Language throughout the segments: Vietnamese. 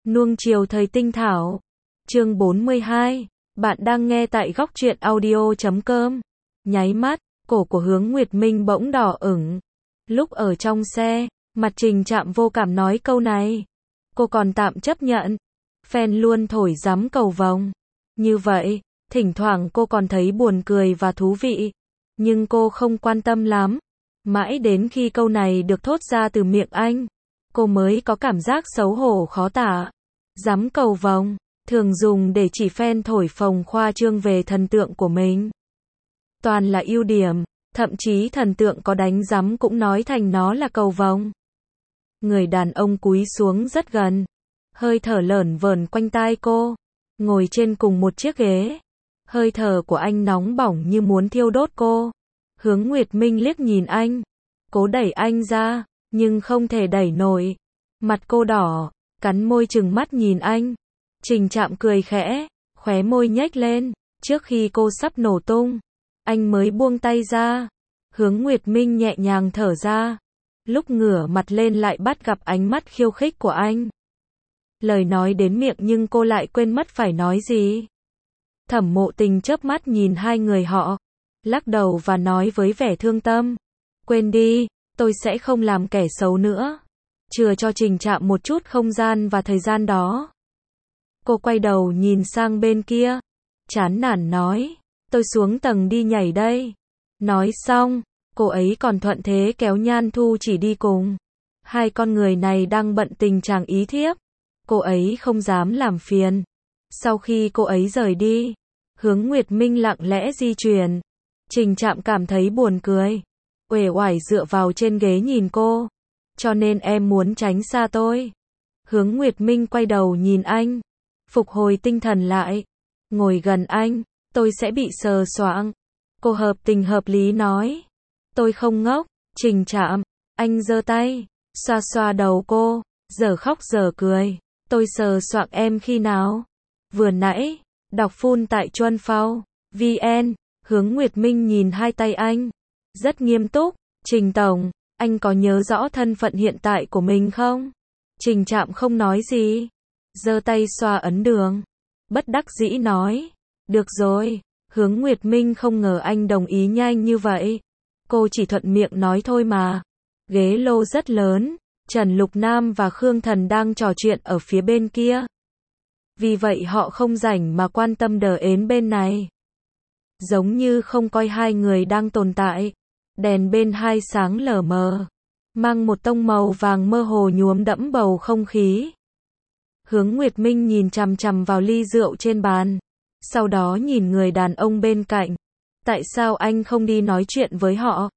Nuông chiều thời tinh thảo. Chương 42. Bạn đang nghe tại góc truyện audio.com. Nháy mắt, cổ của Hướng Nguyệt Minh bỗng đỏ ửng. Lúc ở trong xe, mặt Trình Trạm vô cảm nói câu này. Cô còn tạm chấp nhận. Fan luôn thổi giám cầu vồng. Như vậy, thỉnh thoảng cô còn thấy buồn cười và thú vị. Nhưng cô không quan tâm lắm. Mãi đến khi câu này được thốt ra từ miệng anh, cô mới có cảm giác xấu hổ khó tả. Giám cầu vồng, thường dùng để chỉ fan thổi phồng khoa trương về thần tượng của mình. Toàn là ưu điểm, thậm chí thần tượng có đánh giám cũng nói thành nó là cầu vồng. Người đàn ông cúi xuống rất gần, hơi thở lởn vởn quanh tai cô, ngồi trên cùng một chiếc ghế. Hơi thở của anh nóng bỏng như muốn thiêu đốt cô. Hướng Nguyệt Minh liếc nhìn anh, cố đẩy anh ra, nhưng không thể đẩy nổi. Mặt cô đỏ, cắn môi trừng mắt nhìn anh. Trình Trạm cười khẽ, khóe môi nhếch lên, trước khi cô sắp nổ tung, anh mới buông tay ra. Hướng Nguyệt Minh nhẹ nhàng thở ra, lúc ngửa mặt lên lại bắt gặp ánh mắt khiêu khích của anh. Lời nói đến miệng nhưng cô lại quên mất phải nói gì. Thẩm Mộ Tình chớp mắt nhìn hai người họ, lắc đầu và nói với vẻ thương tâm, quên đi, tôi sẽ không làm kẻ xấu nữa. Chừa cho Trình Trạm một chút không gian và thời gian đó. Cô quay đầu nhìn sang bên kia, chán nản nói, tôi xuống tầng đi nhảy đây. Nói xong, cô ấy còn thuận thế kéo Nhan Thu Chỉ đi cùng. Hai con người này đang bận tình chàng ý thiếp. Cô ấy không dám làm phiền. Sau khi cô ấy rời đi, Hướng Nguyệt Minh lặng lẽ di chuyển. Trình Trạm cảm thấy buồn cười, uể oải dựa vào trên ghế nhìn cô. Cho nên em muốn tránh xa tôi. Hướng Nguyệt Minh quay đầu nhìn anh, phục hồi tinh thần lại. Ngồi gần anh, tôi sẽ bị sờ soạng. Cô hợp tình hợp lý nói. Tôi không ngốc. Trình Trạm, anh giơ tay, xoa xoa đầu cô, giờ khóc giờ cười. Tôi sờ soạng em khi nào? Vừa nãy. Đọc full tại Chuân Phao VN. Hướng Nguyệt Minh nhìn hai tay anh, rất nghiêm túc. Trình Tổng, anh có nhớ rõ thân phận hiện tại của mình không? Trình Trạm không nói gì, giơ tay xoa ấn đường, bất đắc dĩ nói, được rồi. Hướng Nguyệt Minh không ngờ anh đồng ý nhanh như vậy. Cô chỉ thuận miệng nói thôi mà. Ghế lô rất lớn, Trần Lục Nam và Khương Thần đang trò chuyện ở phía bên kia. Vì vậy họ không rảnh mà quan tâm đờ ến bên này. Giống như không coi hai người đang tồn tại. Đèn bên hai sáng lờ mờ, mang một tông màu vàng mơ hồ nhuốm đẫm bầu không khí. Hướng Nguyệt Minh nhìn chằm chằm vào ly rượu trên bàn, sau đó nhìn người đàn ông bên cạnh. Tại sao anh không đi nói chuyện với họ?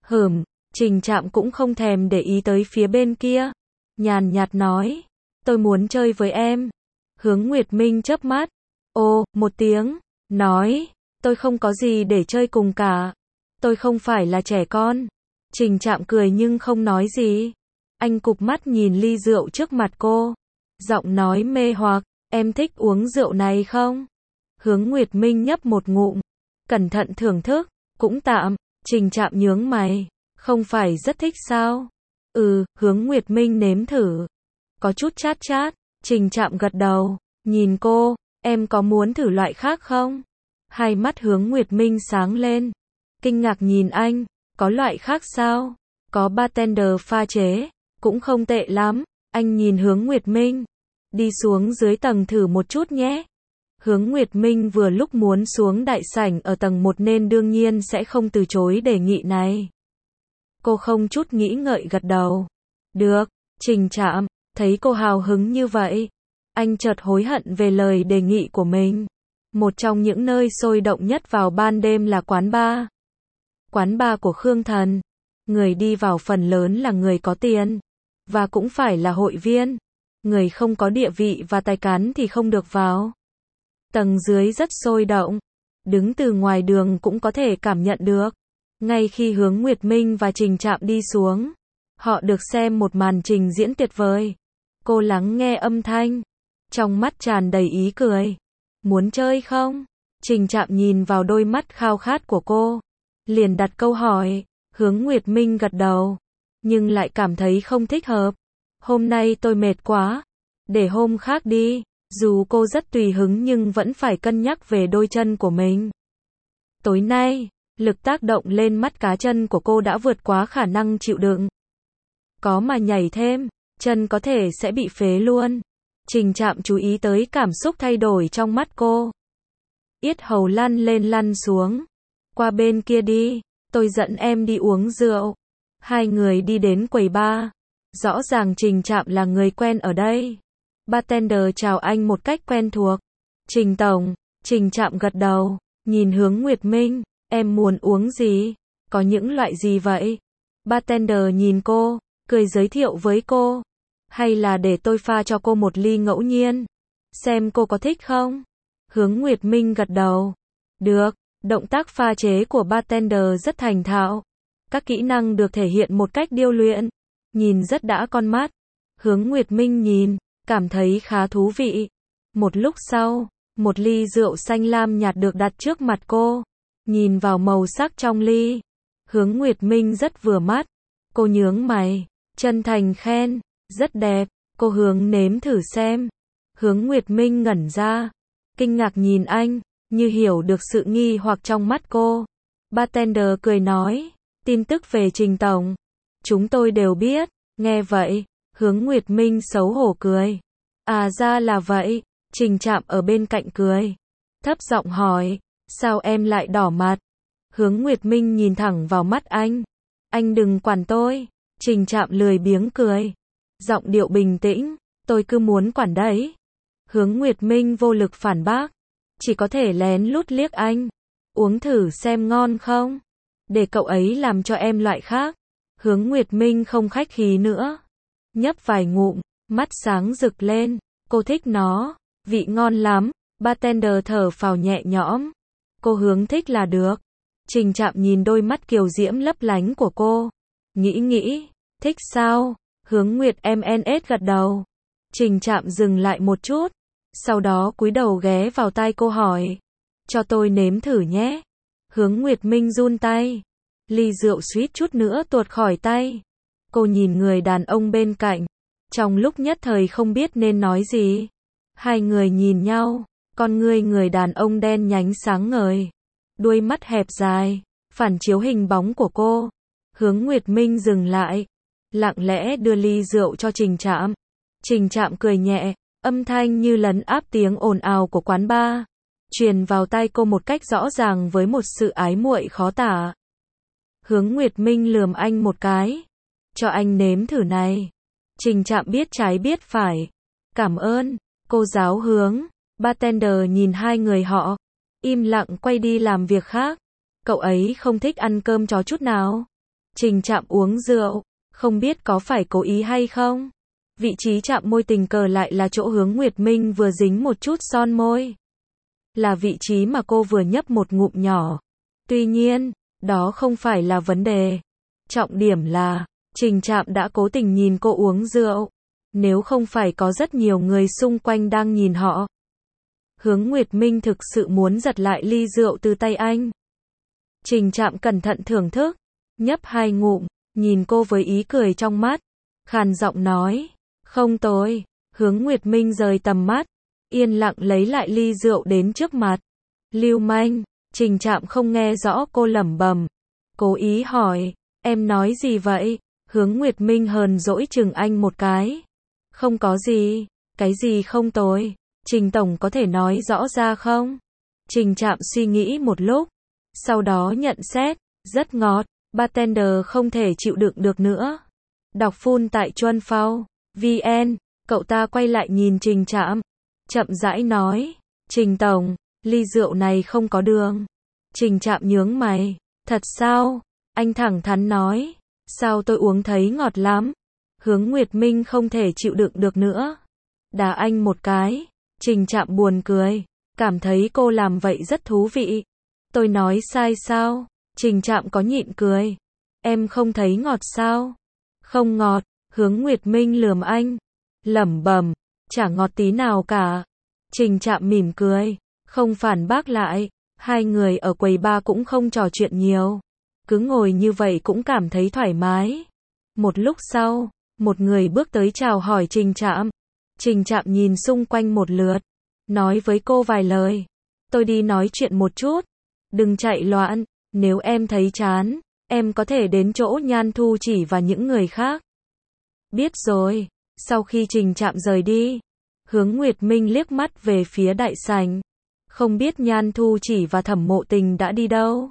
Trình Trạm cũng không thèm để ý tới phía bên kia, nhàn nhạt nói, tôi muốn chơi với em. Hướng Nguyệt Minh chớp mắt, ồ, một tiếng, nói, tôi không có gì để chơi cùng cả. Tôi không phải là trẻ con. Trình Trạm cười nhưng không nói gì. Anh cụp mắt nhìn ly rượu trước mặt cô, giọng nói mê hoặc, em thích uống rượu này không? Hướng Nguyệt Minh nhấp một ngụm, cẩn thận thưởng thức, cũng tạm. Trình Trạm nhướng mày, không phải rất thích sao? Hướng Nguyệt Minh nếm thử, có chút chát chát. Trình Trạm gật đầu, nhìn cô, em có muốn thử loại khác không? Hai mắt Hướng Nguyệt Minh sáng lên, kinh ngạc nhìn anh, có loại khác sao? Có bartender pha chế, cũng không tệ lắm. Anh nhìn Hướng Nguyệt Minh, đi xuống dưới tầng thử một chút nhé. Hướng Nguyệt Minh vừa lúc muốn xuống đại sảnh ở tầng 1 nên đương nhiên sẽ không từ chối đề nghị này. Cô không chút nghĩ ngợi gật đầu. Được. Trình Trạm, thấy cô hào hứng như vậy, anh chợt hối hận về lời đề nghị của mình. Một trong những nơi sôi động nhất vào ban đêm là quán bar. Quán bar của Khương Thần, người đi vào phần lớn là người có tiền, và cũng phải là hội viên. Người không có địa vị và tài cán thì không được vào. Tầng dưới rất sôi động, đứng từ ngoài đường cũng có thể cảm nhận được. Ngay khi Hướng Nguyệt Minh và Trình Trạm đi xuống, họ được xem một màn trình diễn tuyệt vời. Cô lắng nghe âm thanh, trong mắt tràn đầy ý cười. Muốn chơi không? Trình Trạm nhìn vào đôi mắt khao khát của cô, liền đặt câu hỏi. Hướng Nguyệt Minh gật đầu, nhưng lại cảm thấy không thích hợp. Hôm nay tôi mệt quá. Để hôm khác đi. Dù cô rất tùy hứng nhưng vẫn phải cân nhắc về đôi chân của mình. Tối nay, lực tác động lên mắt cá chân của cô đã vượt quá khả năng chịu đựng. Có mà nhảy thêm, chân có thể sẽ bị phế luôn. Trình Trạm chú ý tới cảm xúc thay đổi trong mắt cô. Yết hầu lăn lên lăn xuống. Qua bên kia đi, tôi dẫn em đi uống rượu. Hai người đi đến quầy bar. Rõ ràng Trình Trạm là người quen ở đây. Bartender chào anh một cách quen thuộc. Trình tổng, Trình Trạm gật đầu, nhìn hướng Nguyệt Minh, em muốn uống gì? Có những loại gì vậy? Bartender nhìn cô, cười giới thiệu với cô. Hay là để tôi pha cho cô một ly ngẫu nhiên? Xem cô có thích không? Hướng Nguyệt Minh gật đầu. Được, động tác pha chế của bartender rất thành thạo. Các kỹ năng được thể hiện một cách điêu luyện. Nhìn rất đã con mắt. Hướng Nguyệt Minh nhìn, cảm thấy khá thú vị. Một lúc sau, một ly rượu xanh lam nhạt được đặt trước mặt cô. Nhìn vào màu sắc trong ly, Hướng Nguyệt Minh rất vừa mắt. Cô nhướng mày, chân thành khen, rất đẹp. Cô Hướng nếm thử xem. Hướng Nguyệt Minh ngẩn ra, kinh ngạc nhìn anh, như hiểu được sự nghi hoặc trong mắt cô. Bartender cười nói, tin tức về Trình tổng, chúng tôi đều biết. Nghe vậy, Hướng Nguyệt Minh xấu hổ cười. À ra là vậy. Trình Trạm ở bên cạnh cười, thấp giọng hỏi, sao em lại đỏ mặt? Hướng Nguyệt Minh nhìn thẳng vào mắt anh đừng quản tôi. Trình Trạm lười biếng cười, giọng điệu bình tĩnh, tôi cứ muốn quản đấy. Hướng Nguyệt Minh vô lực phản bác, chỉ có thể lén lút liếc anh. Uống thử xem ngon không? Để cậu ấy làm cho em loại khác. Hướng Nguyệt Minh không khách khí nữa, nhấp vài ngụm, mắt sáng rực lên. Cô thích nó, vị ngon lắm. Bartender thở phào nhẹ nhõm. Cô Hướng thích là được. Trình Trạm nhìn đôi mắt kiều diễm lấp lánh của cô, nghĩ, thích sao? Hướng Nguyệt MNS gật đầu. Trình Trạm dừng lại một chút, sau đó cúi đầu ghé vào tai cô hỏi, cho tôi nếm thử nhé. Hướng Nguyệt Minh run tay, ly rượu suýt chút nữa tuột khỏi tay. Cô nhìn người đàn ông bên cạnh, trong lúc nhất thời không biết nên nói gì. Hai người nhìn nhau, con ngươi người đàn ông đen nhánh sáng ngời, đuôi mắt hẹp dài, phản chiếu hình bóng của cô. Hướng Nguyệt Minh dừng lại, lặng lẽ đưa ly rượu cho Trình Trạm. Trình Trạm cười nhẹ, âm thanh như lấn áp tiếng ồn ào của quán bar, truyền vào tai cô một cách rõ ràng với một sự ái muội khó tả. Hướng Nguyệt Minh lườm anh một cái, cho anh nếm thử này. Trình Trạm biết trái biết phải, cảm ơn, cô giáo Hướng. Bartender nhìn hai người họ, im lặng quay đi làm việc khác. Cậu ấy không thích ăn cơm chó chút nào. Trình Trạm uống rượu, không biết có phải cố ý hay không. Vị trí chạm môi tình cờ lại là chỗ Hướng Nguyệt Minh vừa dính một chút son môi. Là vị trí mà cô vừa nhấp một ngụm nhỏ. Tuy nhiên, đó không phải là vấn đề. Trọng điểm là, Trình Trạm đã cố tình nhìn cô uống rượu. Nếu không phải có rất nhiều người xung quanh đang nhìn họ, Hướng Nguyệt Minh thực sự muốn giật lại ly rượu từ tay anh. Trình Trạm cẩn thận thưởng thức, nhấp hai ngụm, nhìn cô với ý cười trong mắt, khàn giọng nói, không tồi. Hướng Nguyệt Minh rời tầm mắt, yên lặng lấy lại ly rượu đến trước mặt. Lưu manh. Trình Trạm không nghe rõ cô lẩm bẩm, cố ý hỏi, em nói gì vậy? Hướng Nguyệt Minh hờn dỗi chừng anh một cái. Không có gì. Cái gì không tồi? Trình tổng có thể nói rõ ra không? Trình Trạm suy nghĩ một lúc, sau đó nhận xét, rất ngọt. Bartender không thể chịu đựng được nữa. Đọc full tại Chuan Phao VN. Cậu ta quay lại nhìn Trình Trạm, chậm rãi nói, Trình tổng, ly rượu này không có đường. Trình Trạm nhướng mày, thật sao? Anh thẳng thắn nói, sao tôi uống thấy ngọt lắm. Hướng Nguyệt Minh không thể chịu đựng được nữa, đá anh một cái. Trình Trạm buồn cười, cảm thấy cô làm vậy rất thú vị. Tôi nói sai sao? Trình Trạm có nhịn cười, em không thấy ngọt sao? Không ngọt. Hướng Nguyệt Minh lườm anh, lẩm bẩm, chả ngọt tí nào cả. Trình Trạm mỉm cười, không phản bác lại. Hai người ở quầy bar cũng không trò chuyện nhiều, cứ ngồi như vậy cũng cảm thấy thoải mái. Một lúc sau, một người bước tới chào hỏi Trình Trạm. Trình Trạm nhìn xung quanh một lượt, nói với cô vài lời. Tôi đi nói chuyện một chút. Đừng chạy loạn, nếu em thấy chán, em có thể đến chỗ Nhan Thu Chỉ và những người khác. Biết rồi. Sau khi Trình Trạm rời đi, Hướng Nguyệt Minh liếc mắt về phía đại sảnh. Không biết Nhan Thu Chỉ và Thẩm Mộ Tình đã đi đâu.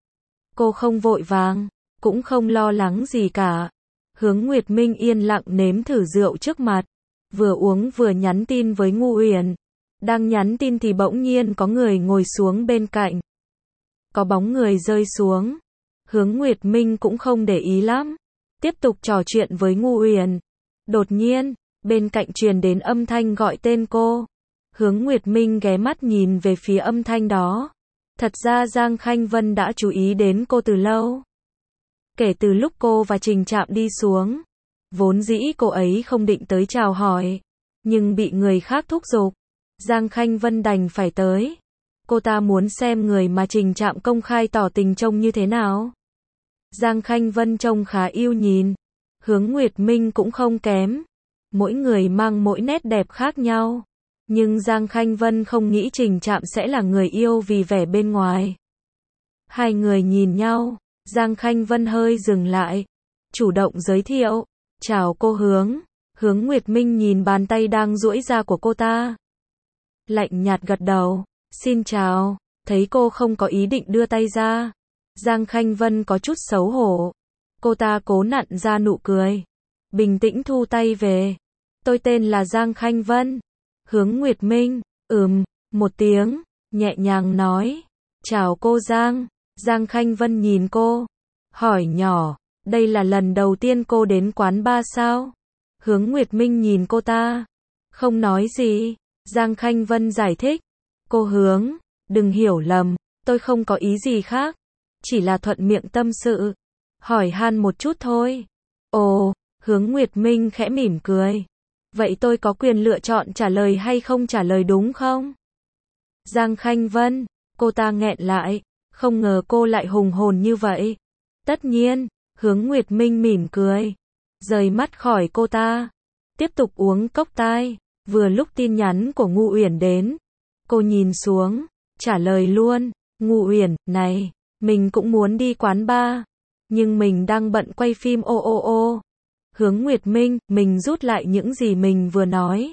Cô không vội vàng, cũng không lo lắng gì cả. Hướng Nguyệt Minh yên lặng nếm thử rượu trước mặt, vừa uống vừa nhắn tin với Ngu Uyển. Đang nhắn tin thì bỗng nhiên có người ngồi xuống bên cạnh. Có bóng người rơi xuống. Hướng Nguyệt Minh cũng không để ý lắm, tiếp tục trò chuyện với Ngu Uyển. Đột nhiên, bên cạnh truyền đến âm thanh gọi tên cô. Hướng Nguyệt Minh ghé mắt nhìn về phía âm thanh đó. Thật ra Giang Khanh Vân đã chú ý đến cô từ lâu. Kể từ lúc cô và Trình Trạm đi xuống, vốn dĩ cô ấy không định tới chào hỏi, nhưng bị người khác thúc giục, Giang Khanh Vân đành phải tới. Cô ta muốn xem người mà Trình Trạm công khai tỏ tình trông như thế nào. Giang Khanh Vân trông khá yêu nhìn, Hướng Nguyệt Minh cũng không kém. Mỗi người mang mỗi nét đẹp khác nhau. Nhưng Giang Khanh Vân không nghĩ Trình Trạm sẽ là người yêu vì vẻ bên ngoài. Hai người nhìn nhau, Giang Khanh Vân hơi dừng lại, chủ động giới thiệu. Chào cô Hướng. Hướng Nguyệt Minh nhìn bàn tay đang duỗi ra của cô ta. Lạnh nhạt gật đầu. Xin chào. Thấy cô không có ý định đưa tay ra, Giang Khanh Vân có chút xấu hổ. Cô ta cố nặn ra nụ cười, bình tĩnh thu tay về. Tôi tên là Giang Khanh Vân. Hướng Nguyệt Minh, một tiếng, nhẹ nhàng nói. Chào cô Giang. Giang Khanh Vân nhìn cô, hỏi nhỏ, đây là lần đầu tiên cô đến quán bar sao? Hướng Nguyệt Minh nhìn cô ta, không nói gì. Giang Khanh Vân giải thích. Cô Hướng, đừng hiểu lầm, tôi không có ý gì khác, chỉ là thuận miệng tâm sự, hỏi han một chút thôi. Ồ, Hướng Nguyệt Minh khẽ mỉm cười. Vậy tôi có quyền lựa chọn trả lời hay không trả lời đúng không? Giang Khanh Vân, cô ta nghẹn lại, không ngờ cô lại hùng hồn như vậy. Tất nhiên, Hướng Nguyệt Minh mỉm cười, rời mắt khỏi cô ta, tiếp tục uống cốc tai. Vừa lúc tin nhắn của Ngu Uyển đến, cô nhìn xuống, trả lời luôn. Ngu Uyển, này, mình cũng muốn đi quán bar, nhưng mình đang bận quay phim ô. Hướng Nguyệt Minh, mình rút lại những gì mình vừa nói.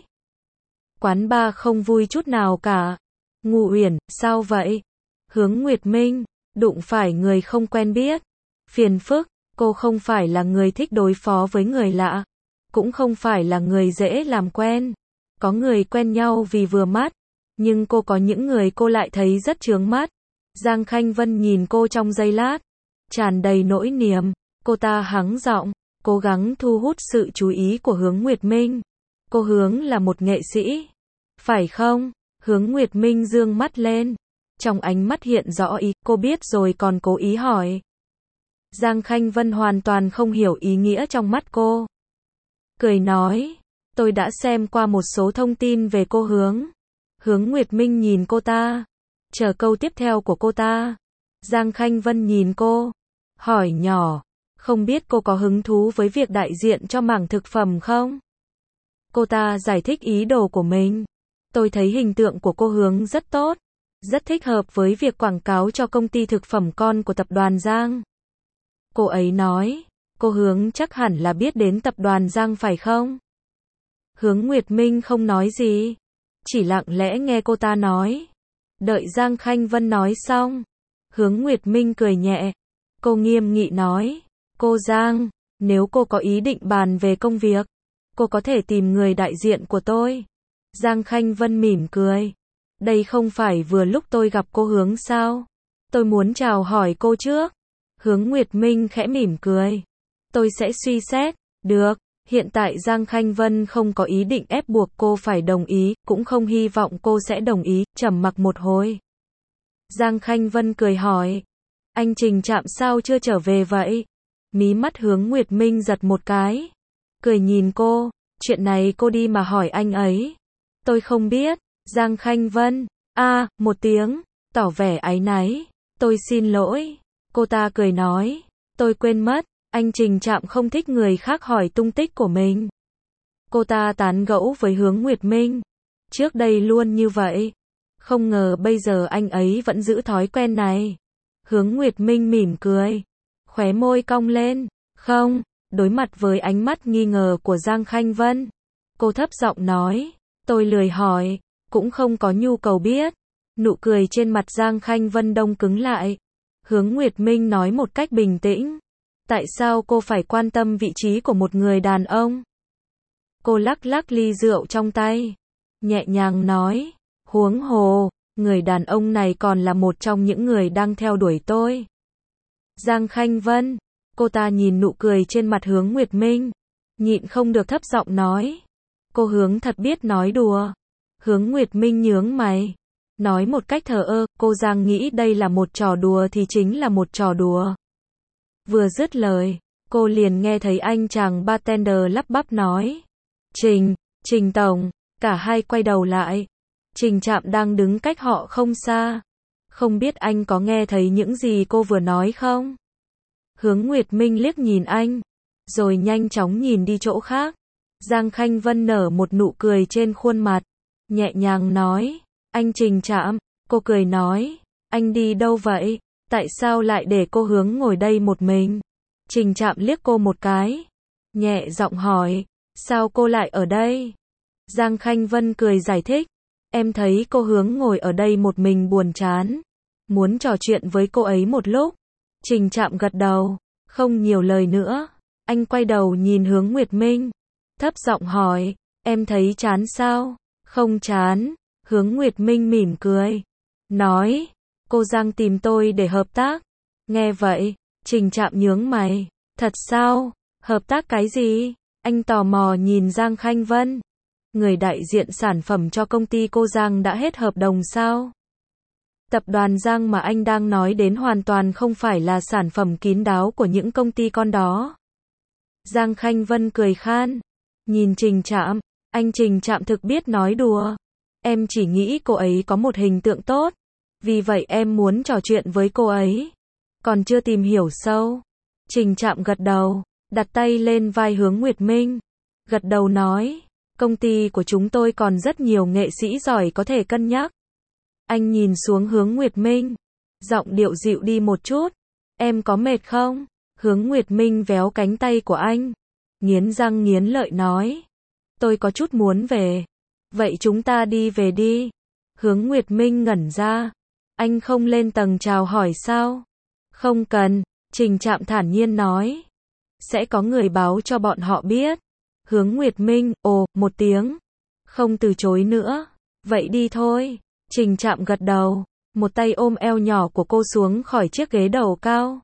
Quán bar không vui chút nào cả. Ngu Uyển, sao vậy? Hướng Nguyệt Minh, đụng phải người không quen biết. Phiền phức, cô không phải là người thích đối phó với người lạ, cũng không phải là người dễ làm quen. Có người quen nhau vì vừa mắt, nhưng cô có những người cô lại thấy rất chướng mắt. Giang Khanh Vân nhìn cô trong giây lát, tràn đầy nỗi niềm. Cô ta hắng giọng, cố gắng thu hút sự chú ý của Hướng Nguyệt Minh. Cô Hướng là một nghệ sĩ, phải không? Hướng Nguyệt Minh dương mắt lên, trong ánh mắt hiện rõ ý, cô biết rồi còn cố ý hỏi. Giang Khanh Vân hoàn toàn không hiểu ý nghĩa trong mắt cô. Cười nói, tôi đã xem qua một số thông tin về cô Hướng. Hướng Nguyệt Minh nhìn cô ta, chờ câu tiếp theo của cô ta. Giang Khanh Vân nhìn cô, hỏi nhỏ, không biết cô có hứng thú với việc đại diện cho mảng thực phẩm không? Cô ta giải thích ý đồ của mình. Tôi thấy hình tượng của cô Hướng rất tốt, rất thích hợp với việc quảng cáo cho công ty thực phẩm con của tập đoàn Giang. Cô ấy nói, cô Hướng chắc hẳn là biết đến tập đoàn Giang phải không? Hướng Nguyệt Minh không nói gì, chỉ lặng lẽ nghe cô ta nói. Đợi Giang Khanh Vân nói xong, Hướng Nguyệt Minh cười nhẹ. Cô nghiêm nghị nói, cô Giang, nếu cô có ý định bàn về công việc, cô có thể tìm người đại diện của tôi. Giang Khanh Vân mỉm cười. Đây không phải vừa lúc tôi gặp cô Hướng sao? Tôi muốn chào hỏi cô trước. Hướng Nguyệt Minh khẽ mỉm cười. Tôi sẽ suy xét. Được. Hiện tại Giang Khanh Vân không có ý định ép buộc cô phải đồng ý, cũng không hy vọng cô sẽ đồng ý. Trầm mặc một hồi, Giang Khanh Vân cười hỏi, anh Trình Trạm sao chưa trở về vậy? Mí mắt Hướng Nguyệt Minh giật một cái, cười nhìn cô, chuyện này cô đi mà hỏi anh ấy. Tôi không biết. Giang Khanh Vân, một tiếng, tỏ vẻ áy náy. Tôi xin lỗi. Cô ta cười nói, tôi quên mất, anh Trình Trạm không thích người khác hỏi tung tích của mình. Cô ta tán gẫu với Hướng Nguyệt Minh. Trước đây luôn như vậy. Không ngờ bây giờ anh ấy vẫn giữ thói quen này. Hướng Nguyệt Minh mỉm cười. Khóe môi cong lên. Không, đối mặt với ánh mắt nghi ngờ của Giang Khanh Vân. Cô thấp giọng nói. Tôi lười hỏi, cũng không có nhu cầu biết. Nụ cười trên mặt Giang Khanh Vân đông cứng lại. Hướng Nguyệt Minh nói một cách bình tĩnh. Tại sao cô phải quan tâm vị trí của một người đàn ông? Cô lắc lắc ly rượu trong tay. Nhẹ nhàng nói. Huống hồ, người đàn ông này còn là một trong những người đang theo đuổi tôi. Giang Khanh Vân. Cô ta nhìn nụ cười trên mặt Hướng Nguyệt Minh. Nhịn không được thấp giọng nói. Cô Hướng thật biết nói đùa. Hướng Nguyệt Minh nhướng mày. Nói một cách thờ ơ, cô Giang nghĩ đây là một trò đùa thì chính là một trò đùa. Vừa dứt lời, cô liền nghe thấy anh chàng bartender lắp bắp nói. Trình Tổng, cả hai quay đầu lại. Trình Trạm đang đứng cách họ không xa. Không biết anh có nghe thấy những gì cô vừa nói không? Hướng Nguyệt Minh liếc nhìn anh, rồi nhanh chóng nhìn đi chỗ khác. Giang Khanh Vân nở một nụ cười trên khuôn mặt, nhẹ nhàng nói. Anh Trình Trạm, cô cười nói. Anh đi đâu vậy? Tại sao lại để cô Hướng ngồi đây một mình? Trình Trạm liếc cô một cái, nhẹ giọng hỏi. Sao cô lại ở đây? Giang Khanh Vân cười giải thích. Em thấy cô Hướng ngồi ở đây một mình buồn chán. Muốn trò chuyện với cô ấy một lúc. Trình Trạm gật đầu, không nhiều lời nữa. Anh quay đầu nhìn Hướng Nguyệt Minh, thấp giọng hỏi. Em thấy chán sao? Không chán. Hướng Nguyệt Minh mỉm cười. Nói. Cô Giang tìm tôi để hợp tác. Nghe vậy, Trình Trạm nhướng mày. Thật sao? Hợp tác cái gì? Anh tò mò nhìn Giang Khanh Vân. Người đại diện sản phẩm cho công ty cô Giang đã hết hợp đồng sao? Tập đoàn Giang mà anh đang nói đến hoàn toàn không phải là sản phẩm kín đáo của những công ty con đó. Giang Khanh Vân cười khan. Nhìn Trình Trạm, anh Trình Trạm thực biết nói đùa. Em chỉ nghĩ cô ấy có một hình tượng tốt. Vì vậy em muốn trò chuyện với cô ấy. Còn chưa tìm hiểu sâu. Trình Trạm gật đầu, đặt tay lên vai Hướng Nguyệt Minh. Gật đầu nói. Công ty của chúng tôi còn rất nhiều nghệ sĩ giỏi có thể cân nhắc. Anh nhìn xuống Hướng Nguyệt Minh. Giọng điệu dịu đi một chút. Em có mệt không? Hướng Nguyệt Minh véo cánh tay của anh. Nghiến răng nghiến lợi nói. Tôi có chút muốn về. Vậy chúng ta đi về đi. Hướng Nguyệt Minh ngẩn ra. Anh không lên tầng chào hỏi sao? Không cần. Trình Trạm thản nhiên nói. Sẽ có người báo cho bọn họ biết. Hướng Nguyệt Minh, ồ, một tiếng. Không từ chối nữa. Vậy đi thôi. Trình Trạm gật đầu. Một tay ôm eo nhỏ của cô xuống khỏi chiếc ghế đầu cao.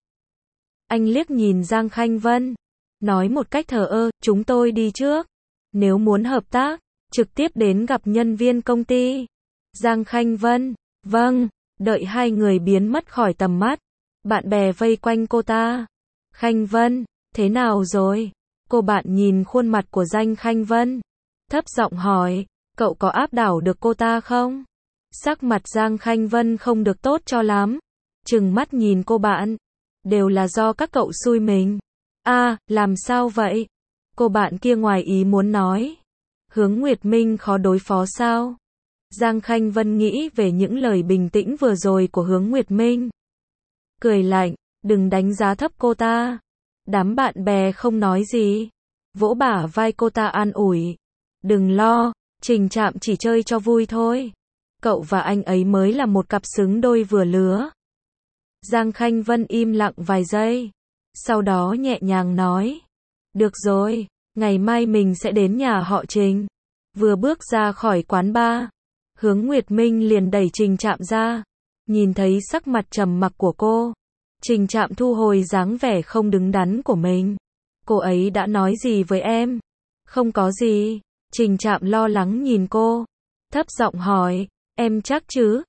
Anh liếc nhìn Giang Khanh Vân. Nói một cách thờ ơ, chúng tôi đi trước. Nếu muốn hợp tác, trực tiếp đến gặp nhân viên công ty. Giang Khanh Vân, vâng. Đợi hai người biến mất khỏi tầm mắt. Bạn bè vây quanh cô ta. Khanh Vân, thế nào rồi? Cô bạn nhìn khuôn mặt của Giang Khanh Vân. Thấp giọng hỏi, cậu có áp đảo được cô ta không? Sắc mặt Giang Khanh Vân không được tốt cho lắm. Trừng mắt nhìn cô bạn. Đều là do các cậu xui mình. Làm sao vậy? Cô bạn kia ngoài ý muốn nói. Hướng Nguyệt Minh khó đối phó sao? Giang Khanh Vân nghĩ về những lời bình tĩnh vừa rồi của Hướng Nguyệt Minh. Cười lạnh, đừng đánh giá thấp cô ta. Đám bạn bè không nói gì. Vỗ bả vai cô ta an ủi. Đừng lo, Trình Trạm chỉ chơi cho vui thôi. Cậu và anh ấy mới là một cặp xứng đôi vừa lứa. Giang Khanh Vân im lặng vài giây. Sau đó nhẹ nhàng nói. Được rồi, ngày mai mình sẽ đến nhà họ Trình. Vừa bước ra khỏi quán bar, Hướng Nguyệt Minh liền đẩy Trình Trạm ra. Nhìn thấy sắc mặt trầm mặc của cô, Trình Trạm thu hồi dáng vẻ không đứng đắn của mình. Cô ấy đã nói gì với em? Không có gì. Trình Trạm lo lắng nhìn cô, thấp giọng hỏi. Em chắc chứ?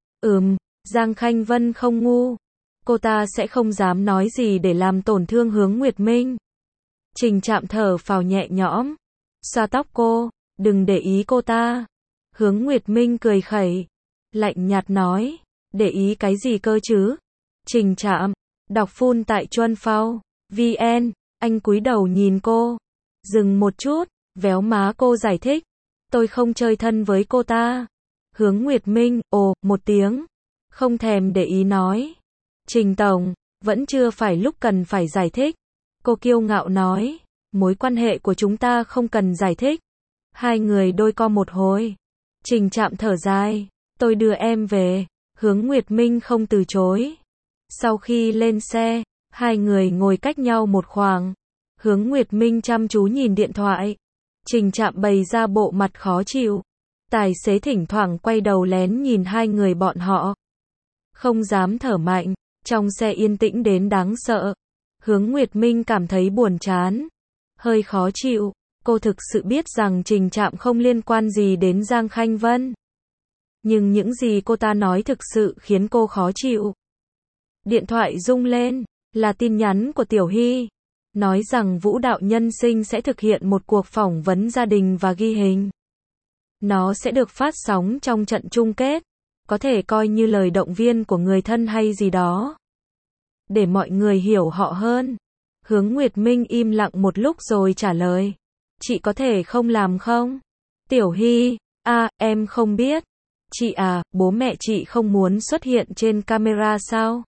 Giang Khanh Vân không ngu. Cô ta sẽ không dám nói gì để làm tổn thương Hướng Nguyệt Minh. Trình Trạm thở phào nhẹ nhõm, xoa tóc cô. Đừng để ý cô ta. Hướng Nguyệt Minh cười khẩy, lạnh nhạt nói. Để ý cái gì cơ chứ? Trình Trạm, đọc full tại Chuanphao VN. Anh cúi đầu nhìn cô. Dừng một chút, Véo má cô giải thích. Tôi không chơi thân với cô ta. Hướng Nguyệt Minh, ồ, một tiếng. Không thèm để ý nói. Trình tổng, vẫn chưa phải lúc cần phải giải thích. Cô kiêu ngạo nói. Mối quan hệ của chúng ta không cần giải thích. Hai người đôi co một hồi. Trình Trạm thở dài. Tôi đưa em về. Hướng Nguyệt Minh không từ chối. Sau khi lên xe, hai người ngồi cách nhau một khoảng. Hướng Nguyệt Minh chăm chú nhìn điện thoại. Trình Trạm bày ra bộ mặt khó chịu. Tài xế thỉnh thoảng quay đầu lén nhìn hai người bọn họ. Không dám thở mạnh, trong xe yên tĩnh đến đáng sợ. Hướng Nguyệt Minh cảm thấy buồn chán, hơi khó chịu. Cô thực sự biết rằng Trình Trạm không liên quan gì đến Giang Khanh Vân. Nhưng những gì cô ta nói thực sự khiến cô khó chịu. Điện thoại rung lên, là tin nhắn của Tiểu Hy. Nói rằng Vũ Đạo Nhân Sinh sẽ thực hiện một cuộc phỏng vấn gia đình và ghi hình. Nó sẽ được phát sóng trong trận chung kết. Có thể coi như lời động viên của người thân hay gì đó. Để mọi người hiểu họ hơn. Hướng Nguyệt Minh im lặng một lúc rồi trả lời. Chị có thể không làm không? Tiểu Hy, em không biết. Chị bố mẹ chị không muốn xuất hiện trên camera sao?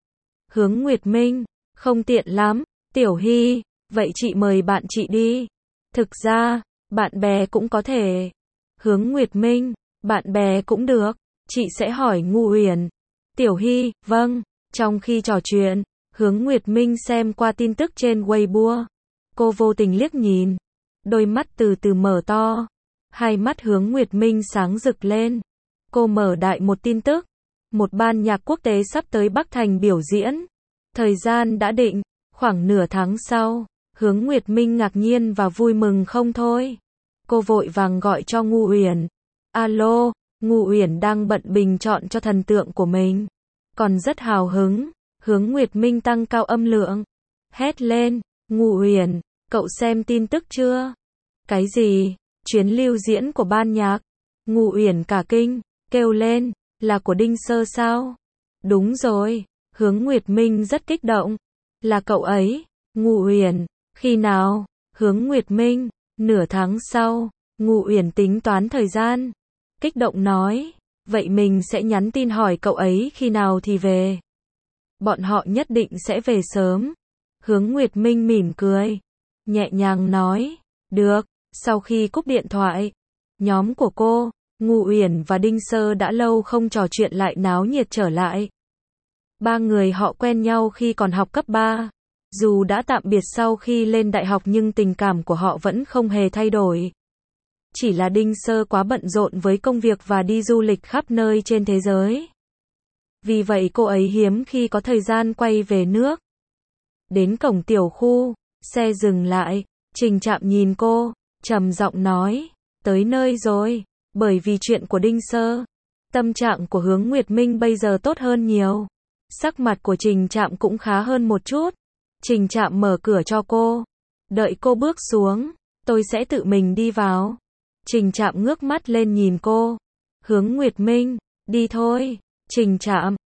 Hướng Nguyệt Minh, không tiện lắm. Tiểu Hy, vậy chị mời bạn chị đi. Thực ra, bạn bè cũng có thể. Hướng Nguyệt Minh, bạn bè cũng được. Chị sẽ hỏi Ngụ Uyển. Tiểu Hy, vâng. Trong khi trò chuyện, Hướng Nguyệt Minh xem qua tin tức trên Weibo. Cô vô tình liếc nhìn. Đôi mắt từ từ mở to. Hai mắt Hướng Nguyệt Minh sáng rực lên. Cô mở đại một tin tức. Một ban nhạc quốc tế sắp tới Bắc Thành biểu diễn. Thời gian đã định, khoảng nửa tháng sau. Hướng Nguyệt Minh ngạc nhiên và vui mừng không thôi. Cô vội vàng gọi cho Ngụ Uyển. Alo, Ngụ Uyển đang bận bình chọn cho thần tượng của mình. Còn rất hào hứng. Hướng Nguyệt Minh tăng cao âm lượng. Hét lên, Ngụ Uyển, cậu xem tin tức chưa? Cái gì? Chuyến lưu diễn của ban nhạc? Ngụ Uyển cả kinh, kêu lên, là của Đinh Sơ sao? Đúng rồi. Hướng Nguyệt Minh rất kích động. Là cậu ấy. Ngụ Uyển, khi nào? Hướng Nguyệt Minh, nửa tháng sau. Ngụ Uyển tính toán thời gian. Kích động nói, vậy mình sẽ nhắn tin hỏi cậu ấy khi nào thì về. Bọn họ nhất định sẽ về sớm. Hướng Nguyệt Minh mỉm cười, nhẹ nhàng nói, được. Sau khi cúp điện thoại, nhóm của cô, Ngụ Uyển và Đinh Sơ đã lâu không trò chuyện lại náo nhiệt trở lại. Ba người họ quen nhau khi còn học cấp 3. Dù đã tạm biệt sau khi lên đại học nhưng tình cảm của họ vẫn không hề thay đổi. Chỉ là Đinh Sơ quá bận rộn với công việc và đi du lịch khắp nơi trên thế giới. Vì vậy cô ấy hiếm khi có thời gian quay về nước. Đến cổng tiểu khu, xe dừng lại, Trình Trạm nhìn cô, trầm giọng nói, tới nơi rồi. Bởi vì chuyện của Đinh Sơ, tâm trạng của Hướng Nguyệt Minh bây giờ tốt hơn nhiều. Sắc mặt của Trình Trạm cũng khá hơn một chút. Trình Trạm mở cửa cho cô. Đợi cô bước xuống, tôi sẽ tự mình đi vào. Trình Trạm ngước mắt lên nhìn cô. Hướng Nguyệt Minh, đi thôi. Trình Trạm,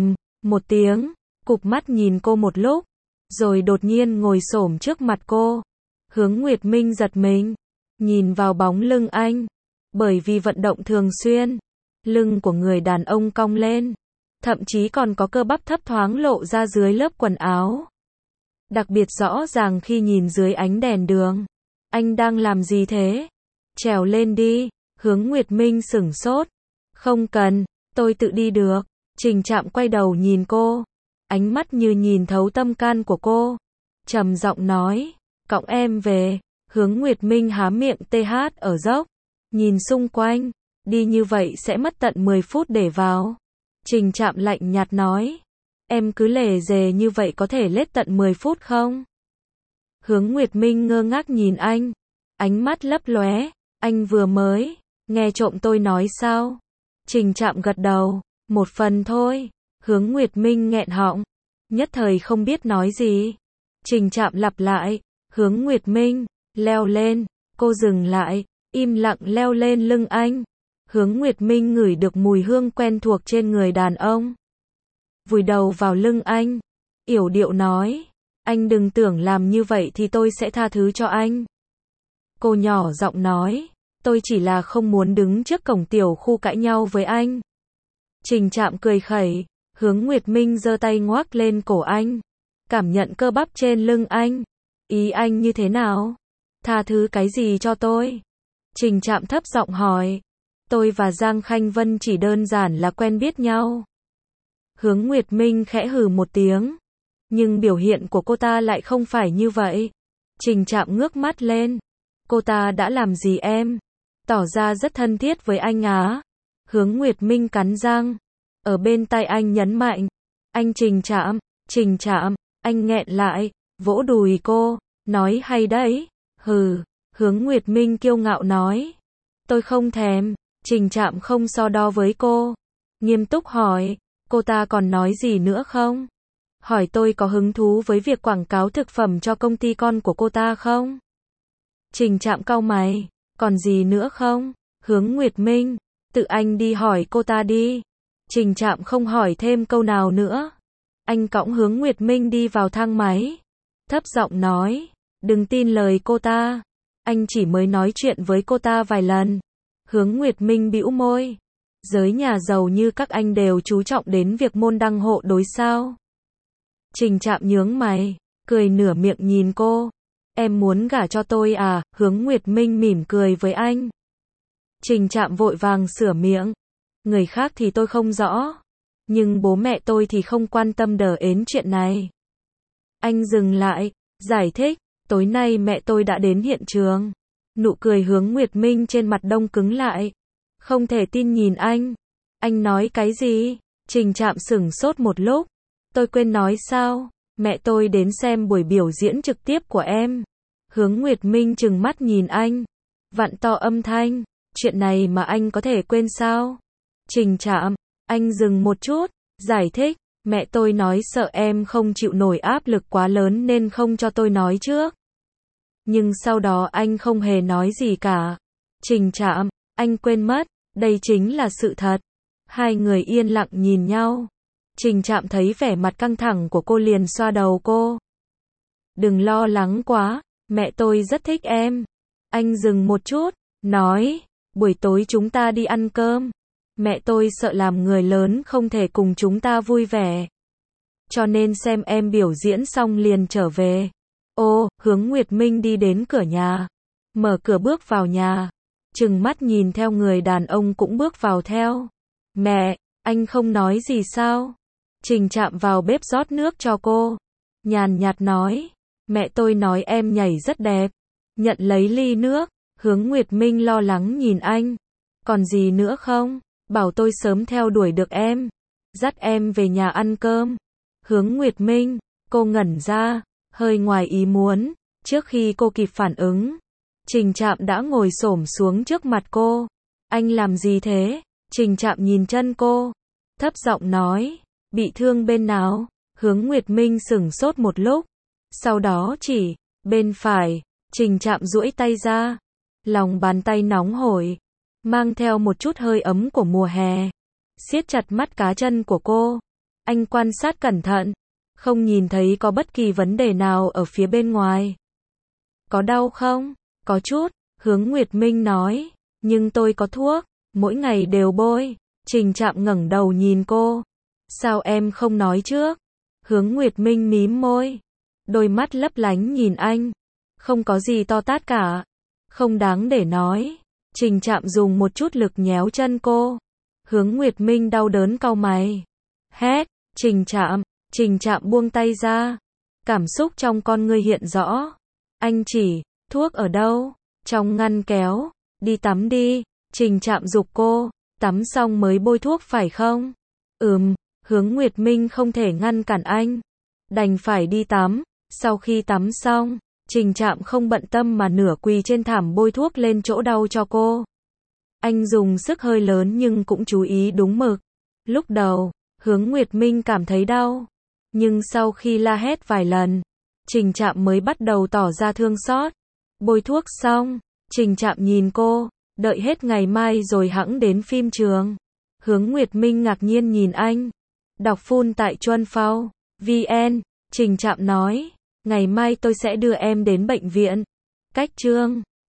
một tiếng, cụp mắt nhìn cô một lúc, rồi đột nhiên ngồi xổm trước mặt cô. Hướng Nguyệt Minh giật mình, nhìn vào bóng lưng anh. Bởi vì vận động thường xuyên, lưng của người đàn ông cong lên, thậm chí còn có cơ bắp thấp thoáng lộ ra dưới lớp quần áo. Đặc biệt rõ ràng khi nhìn dưới ánh đèn đường. Anh đang làm gì thế? Trèo lên đi. Hướng Nguyệt Minh sửng sốt. Không cần, tôi tự đi được. Trình Trạm quay đầu nhìn cô, ánh mắt như nhìn thấu tâm can của cô, trầm giọng nói, cõng em về. Hướng Nguyệt Minh há miệng TH ở dốc, nhìn xung quanh, đi như vậy sẽ mất tận 10 phút để vào. Trình Trạm lạnh nhạt nói, em cứ lề dề như vậy có thể lết tận 10 phút không? Hướng Nguyệt Minh ngơ ngác nhìn anh, ánh mắt lấp lóe, anh vừa mới nghe trộm tôi nói sao? Trình Trạm gật đầu, một phần thôi. Hướng Nguyệt Minh nghẹn họng, nhất thời không biết nói gì. Trình Trạm lặp lại, Hướng Nguyệt Minh, leo lên. Cô dừng lại, im lặng leo lên lưng anh. Hướng Nguyệt Minh ngửi được mùi hương quen thuộc trên người đàn ông. Vùi đầu vào lưng anh, yểu điệu nói, anh đừng tưởng làm như vậy thì tôi sẽ tha thứ cho anh. Cô nhỏ giọng nói, tôi chỉ là không muốn đứng trước cổng tiểu khu cãi nhau với anh. Trình Trạm cười khẩy, Hướng Nguyệt Minh giơ tay ngoắc lên cổ anh, cảm nhận cơ bắp trên lưng anh. Ý anh như thế nào? Tha thứ cái gì cho tôi? Trình Trạm thấp giọng hỏi. Tôi và Giang Khanh Vân chỉ đơn giản là quen biết nhau. Hướng Nguyệt Minh khẽ hừ một tiếng. Nhưng biểu hiện của cô ta lại không phải như vậy. Trình Trạm ngước mắt lên. Cô ta đã làm gì em? Tỏ ra rất thân thiết với anh á. Hướng Nguyệt Minh cắn răng. Ở bên tai anh nhấn mạnh. Anh Trình Trạm, anh nghẹn lại, vỗ đùi cô, nói hay đấy. Hừ, Hướng Nguyệt Minh kiêu ngạo nói. Tôi không thèm. Trình Trạm không so đo với cô. Nghiêm túc hỏi, cô ta còn nói gì nữa không? Hỏi tôi có hứng thú với việc quảng cáo thực phẩm cho công ty con của cô ta không? Trình Trạm cau mày, còn gì nữa không? Hướng Nguyệt Minh, tự anh đi hỏi cô ta đi. Trình Trạm không hỏi thêm câu nào nữa. Anh cõng Hướng Nguyệt Minh đi vào thang máy. Thấp giọng nói, đừng tin lời cô ta. Anh chỉ mới nói chuyện với cô ta vài lần. Hướng Nguyệt Minh bĩu môi. Giới nhà giàu như các anh đều chú trọng đến việc môn đăng hộ đối sao? Trình Trạm nhướng mày, cười nửa miệng nhìn cô. Em muốn gả cho tôi à? Hướng Nguyệt Minh mỉm cười với anh. Trình Trạm vội vàng sửa miệng. Người khác thì tôi không rõ. Nhưng bố mẹ tôi thì không quan tâm đến chuyện này. Anh dừng lại, giải thích. Tối nay mẹ tôi đã đến hiện trường. Nụ cười Hướng Nguyệt Minh trên mặt đông cứng lại. Không thể tin nhìn anh. Anh nói cái gì? Trình Trạm sửng sốt một lúc. Tôi quên nói sao? Mẹ tôi đến xem buổi biểu diễn trực tiếp của em. Hướng Nguyệt Minh trừng mắt nhìn anh. Vặn to âm thanh. Chuyện này mà anh có thể quên sao? Trình Trạm, anh dừng một chút, giải thích. Mẹ tôi nói sợ em không chịu nổi áp lực quá lớn nên không cho tôi nói trước. Nhưng sau đó anh không hề nói gì cả. Trình Trạm, anh quên mất, đây chính là sự thật. Hai người yên lặng nhìn nhau. Trình Trạm thấy vẻ mặt căng thẳng của cô liền xoa đầu cô. Đừng lo lắng quá, mẹ tôi rất thích em. Anh dừng một chút, nói, buổi tối chúng ta đi ăn cơm. Mẹ tôi sợ làm người lớn không thể cùng chúng ta vui vẻ. Cho nên xem em biểu diễn xong liền trở về. Ô, Hướng Nguyệt Minh đi đến cửa nhà. Mở cửa bước vào nhà. Trừng mắt nhìn theo người đàn ông cũng bước vào theo. Mẹ, anh không nói gì sao? Trình Trạm vào bếp rót nước cho cô. Nhàn nhạt nói. Mẹ tôi nói em nhảy rất đẹp. Nhận lấy ly nước. Hướng Nguyệt Minh lo lắng nhìn anh. Còn gì nữa không? Bảo tôi sớm theo đuổi được em. Dắt em về nhà ăn cơm. Hướng Nguyệt Minh, cô ngẩn ra, hơi ngoài ý muốn. Trước khi cô kịp phản ứng, Trình Trạm đã ngồi xổm xuống trước mặt cô. Anh làm gì thế? Trình Trạm nhìn chân cô. Thấp giọng nói, bị thương bên nào? Hướng Nguyệt Minh sửng sốt một lúc. Sau đó chỉ, bên phải. Trình Trạm duỗi tay ra. Lòng bàn tay nóng hổi. Mang theo một chút hơi ấm của mùa hè. Siết chặt mắt cá chân của cô. Anh quan sát cẩn thận. Không nhìn thấy có bất kỳ vấn đề nào ở phía bên ngoài. Có đau không? Có chút, Hướng Nguyệt Minh nói. Nhưng tôi có thuốc, mỗi ngày đều bôi. Trình Trạm ngẩng đầu nhìn cô. Sao em không nói trước? Hướng Nguyệt Minh mím môi. Đôi mắt lấp lánh nhìn anh. Không có gì to tát cả. Không đáng để nói. Trình Trạm dùng một chút lực nhéo chân cô. Hướng Nguyệt Minh đau đớn cau mày. Hét, Trình Trạm buông tay ra. Cảm xúc trong con ngươi hiện rõ. Anh chỉ, thuốc ở đâu? Trong ngăn kéo. Đi tắm đi. Trình Trạm giục cô. Tắm xong mới bôi thuốc phải không? Hướng Nguyệt Minh không thể ngăn cản anh. Đành phải đi tắm. Sau khi tắm xong, Trình Trạm không bận tâm mà nửa quỳ trên thảm bôi thuốc lên chỗ đau cho cô. Anh dùng sức hơi lớn nhưng cũng chú ý đúng mực. Lúc đầu, Hướng Nguyệt Minh cảm thấy đau. Nhưng sau khi la hét vài lần, Trình Trạm mới bắt đầu tỏ ra thương xót. Bôi thuốc xong, Trình Trạm nhìn cô, đợi hết ngày mai rồi hẵng đến phim trường. Hướng Nguyệt Minh ngạc nhiên nhìn anh. Đọc full tại Chuanphao.vn, Trình Trạm nói, ngày mai tôi sẽ đưa em đến bệnh viện. Cách chương